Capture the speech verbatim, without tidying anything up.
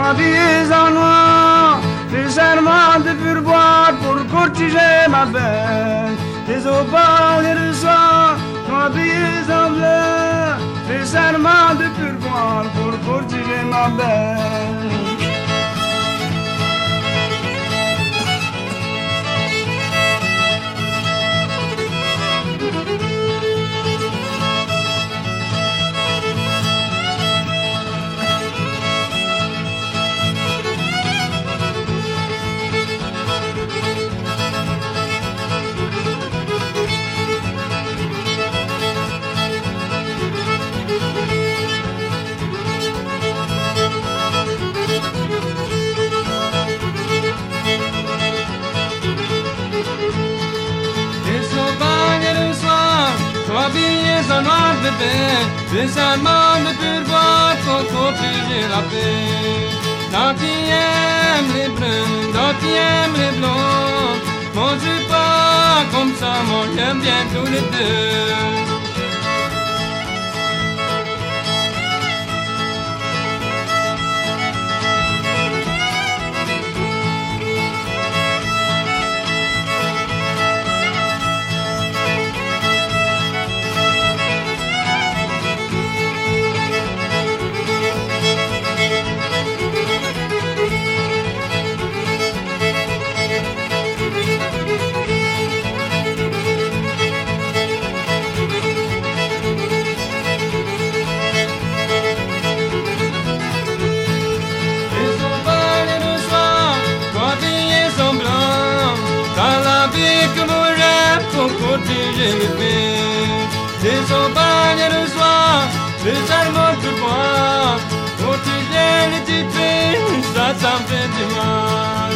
habillés en noir, des serments de pourboire pour courtiser ma belle. Des opales et de soir, habillés en bleu, des serments de pourboire pour courtiser ma belle. Habillés en noir bébé, des serments de pourboire pour protéger la paix. Dans qui aime les bruns, dans qui aime les blonds, mange pas comme ça, moi j'aime bien tous les deux. Protéger les filles, des opagnes le soir, des serments de bois, protéger les petites filles, ça, ça me fait du mal.